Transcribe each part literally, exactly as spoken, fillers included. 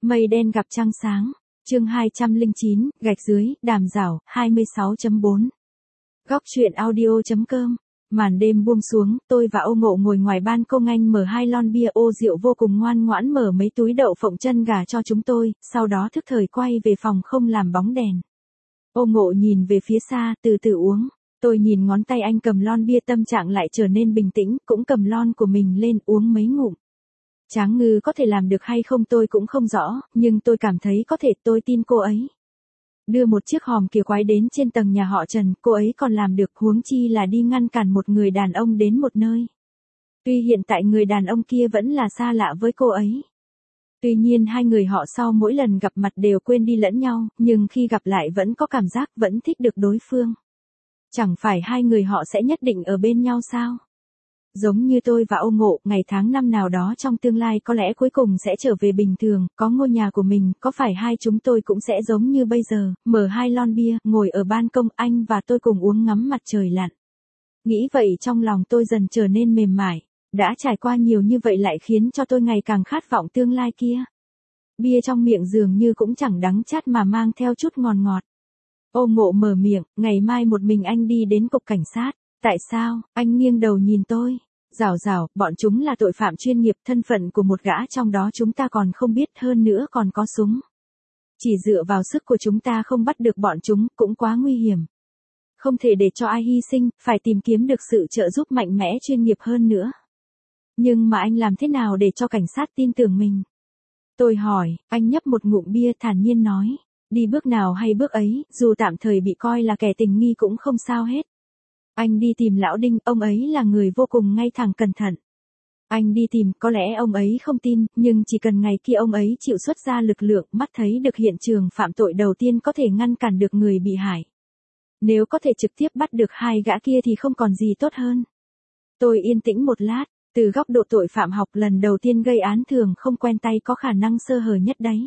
Mây đen gặp trăng sáng. Chương hai trăm lẻ chín, gạch dưới, đàm rảo, hai mươi sáu chấm bốn. Góc truyện audio chấm com. Màn đêm buông xuống, tôi và Âu Ngộ ngồi ngoài ban công, anh mở hai lon bia, Ô Diệu vô cùng ngoan ngoãn mở mấy túi đậu phộng chân gà cho chúng tôi, sau đó thức thời quay về phòng không làm bóng đèn. Âu Ngộ nhìn về phía xa, từ từ uống. Tôi nhìn ngón tay anh cầm lon bia, tâm trạng lại trở nên bình tĩnh, cũng cầm lon của mình lên uống mấy ngụm. Tráng Ngư có thể làm được hay không tôi cũng không rõ, nhưng tôi cảm thấy có thể, tôi tin cô ấy. Đưa một chiếc hòm kìa quái đến trên tầng nhà họ Trần, cô ấy còn làm được, huống chi là đi ngăn cản một người đàn ông đến một nơi. Tuy hiện tại người đàn ông kia vẫn là xa lạ với cô ấy. Tuy nhiên hai người họ sau mỗi lần gặp mặt đều quên đi lẫn nhau, nhưng khi gặp lại vẫn có cảm giác vẫn thích được đối phương. Chẳng phải hai người họ sẽ nhất định ở bên nhau sao? Giống như tôi và Âu Ngộ, ngày tháng năm nào đó trong tương lai có lẽ cuối cùng sẽ trở về bình thường, có ngôi nhà của mình, có phải hai chúng tôi cũng sẽ giống như bây giờ, mở hai lon bia, ngồi ở ban công, anh và tôi cùng uống ngắm mặt trời lặn. Nghĩ vậy trong lòng tôi dần trở nên mềm mại, đã trải qua nhiều như vậy lại khiến cho tôi ngày càng khát vọng tương lai kia. Bia trong miệng dường như cũng chẳng đắng chát mà mang theo chút ngọt ngọt. Âu Ngộ mở miệng, ngày mai một mình anh đi đến cục cảnh sát. Tại sao? Anh nghiêng đầu nhìn tôi. Rảo rảo, bọn chúng là tội phạm chuyên nghiệp, thân phận của một gã trong đó chúng ta còn không biết, hơn nữa còn có súng. Chỉ dựa vào sức của chúng ta không bắt được bọn chúng, cũng quá nguy hiểm. Không thể để cho ai hy sinh, phải tìm kiếm được sự trợ giúp mạnh mẽ chuyên nghiệp hơn nữa. Nhưng mà anh làm thế nào để cho cảnh sát tin tưởng mình? Tôi hỏi, anh nhấp một ngụm bia thản nhiên nói. Đi bước nào hay bước ấy, dù tạm thời bị coi là kẻ tình nghi cũng không sao hết. Anh đi tìm lão Đinh, ông ấy là người vô cùng ngay thẳng cẩn thận. Anh đi tìm, có lẽ ông ấy không tin, nhưng chỉ cần ngày kia ông ấy chịu xuất ra lực lượng, mắt thấy được hiện trường phạm tội đầu tiên có thể ngăn cản được người bị hại. Nếu có thể trực tiếp bắt được hai gã kia thì không còn gì tốt hơn. Tôi yên tĩnh một lát, từ góc độ tội phạm học lần đầu tiên gây án thường không quen tay có khả năng sơ hở nhất đấy.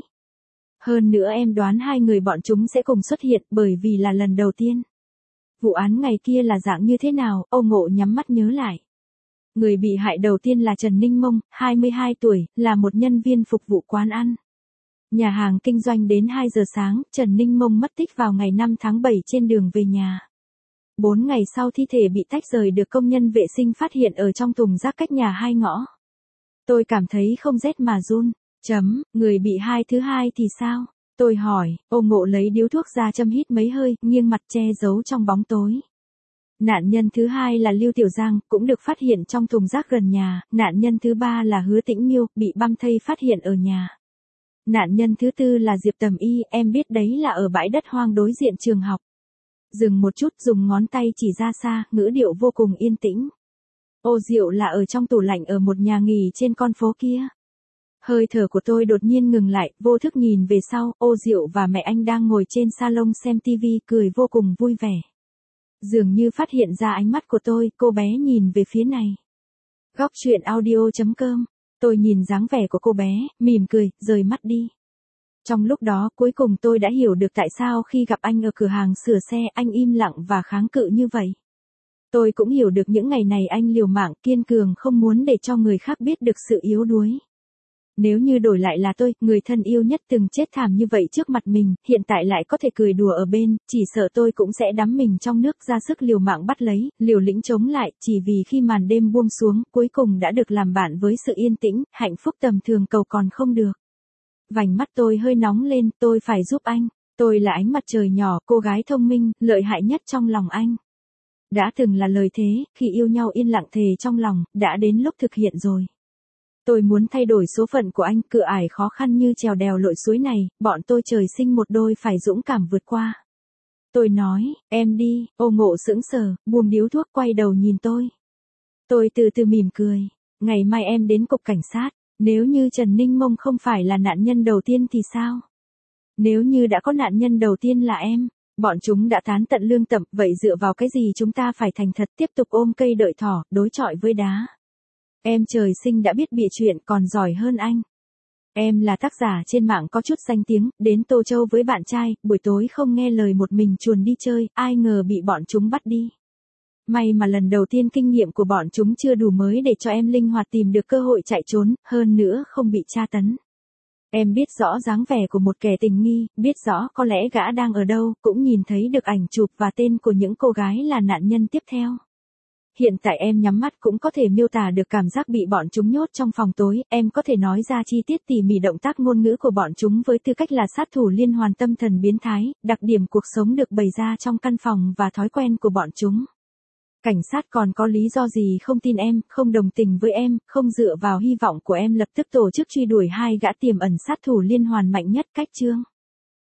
Hơn nữa em đoán hai người bọn chúng sẽ cùng xuất hiện bởi vì là lần đầu tiên. Vụ án ngày kia là dạng như thế nào? Âu Ngộ nhắm mắt nhớ lại. Người bị hại đầu tiên là Trần Ninh Mông, hai mươi hai tuổi, là một nhân viên phục vụ quán ăn. Nhà hàng kinh doanh đến hai giờ sáng, Trần Ninh Mông mất tích vào ngày năm tháng bảy trên đường về nhà. Bốn ngày sau thi thể bị tách rời được công nhân vệ sinh phát hiện ở trong thùng rác cách nhà hai ngõ. Tôi cảm thấy không rét mà run. Chấm, người bị hại thứ hai thì sao? Tôi hỏi, Âu Ngộ lấy điếu thuốc ra châm hít mấy hơi, nghiêng mặt che giấu trong bóng tối. Nạn nhân thứ hai là Lưu Tiểu Giang, cũng được phát hiện trong thùng rác gần nhà. Nạn nhân thứ ba là Hứa Tĩnh Miêu, bị băm thây phát hiện ở nhà. Nạn nhân thứ tư là Diệp Tầm Y, em biết đấy là ở bãi đất hoang đối diện trường học. Dừng một chút, dùng ngón tay chỉ ra xa, ngữ điệu vô cùng yên tĩnh. Ô Diệu là ở trong tủ lạnh ở một nhà nghỉ trên con phố kia. Hơi thở của tôi đột nhiên ngừng lại, vô thức nhìn về sau, Ô Diệu và mẹ anh đang ngồi trên salon xem tivi, cười vô cùng vui vẻ. Dường như phát hiện ra ánh mắt của tôi, cô bé nhìn về phía này. Góc truyện audio chấm com. Tôi nhìn dáng vẻ của cô bé, mỉm cười, rời mắt đi. Trong lúc đó, cuối cùng tôi đã hiểu được tại sao khi gặp anh ở cửa hàng sửa xe, anh im lặng và kháng cự như vậy. Tôi cũng hiểu được những ngày này anh liều mạng, kiên cường, không muốn để cho người khác biết được sự yếu đuối. Nếu như đổi lại là tôi, người thân yêu nhất từng chết thảm như vậy trước mặt mình, hiện tại lại có thể cười đùa ở bên, chỉ sợ tôi cũng sẽ đắm mình trong nước, ra sức liều mạng bắt lấy, liều lĩnh chống lại, chỉ vì khi màn đêm buông xuống, cuối cùng đã được làm bạn với sự yên tĩnh, hạnh phúc tầm thường cầu còn không được. Vành mắt tôi hơi nóng lên, tôi phải giúp anh, tôi là ánh mặt trời nhỏ, cô gái thông minh, lợi hại nhất trong lòng anh. Đã từng là lời thế, khi yêu nhau yên lặng thề trong lòng, đã đến lúc thực hiện rồi. Tôi muốn thay đổi số phận của anh, cửa ải khó khăn như trèo đèo lội suối này, bọn tôi trời sinh một đôi phải dũng cảm vượt qua. Tôi nói, em đi, Âu Ngộ sững sờ, buông điếu thuốc quay đầu nhìn tôi. Tôi từ từ mỉm cười, ngày mai em đến cục cảnh sát, nếu như Trần Ninh Mông không phải là nạn nhân đầu tiên thì sao? Nếu như đã có nạn nhân đầu tiên là em, bọn chúng đã tán tận lương tâm, vậy dựa vào cái gì chúng ta phải thành thật tiếp tục ôm cây đợi thỏ, đối chọi với đá? Em trời sinh đã biết bịa chuyện còn giỏi hơn anh. Em là tác giả trên mạng có chút danh tiếng, đến Tô Châu với bạn trai, buổi tối không nghe lời một mình chuồn đi chơi, ai ngờ bị bọn chúng bắt đi. May mà lần đầu tiên kinh nghiệm của bọn chúng chưa đủ mới để cho em linh hoạt tìm được cơ hội chạy trốn, hơn nữa không bị tra tấn. Em biết rõ dáng vẻ của một kẻ tình nghi, biết rõ có lẽ gã đang ở đâu, cũng nhìn thấy được ảnh chụp và tên của những cô gái là nạn nhân tiếp theo. Hiện tại em nhắm mắt cũng có thể miêu tả được cảm giác bị bọn chúng nhốt trong phòng tối, em có thể nói ra chi tiết tỉ mỉ động tác ngôn ngữ của bọn chúng với tư cách là sát thủ liên hoàn tâm thần biến thái, đặc điểm cuộc sống được bày ra trong căn phòng và thói quen của bọn chúng. Cảnh sát còn có lý do gì không tin em, không đồng tình với em, không dựa vào hy vọng của em lập tức tổ chức truy đuổi hai gã tiềm ẩn sát thủ liên hoàn mạnh nhất cách chương.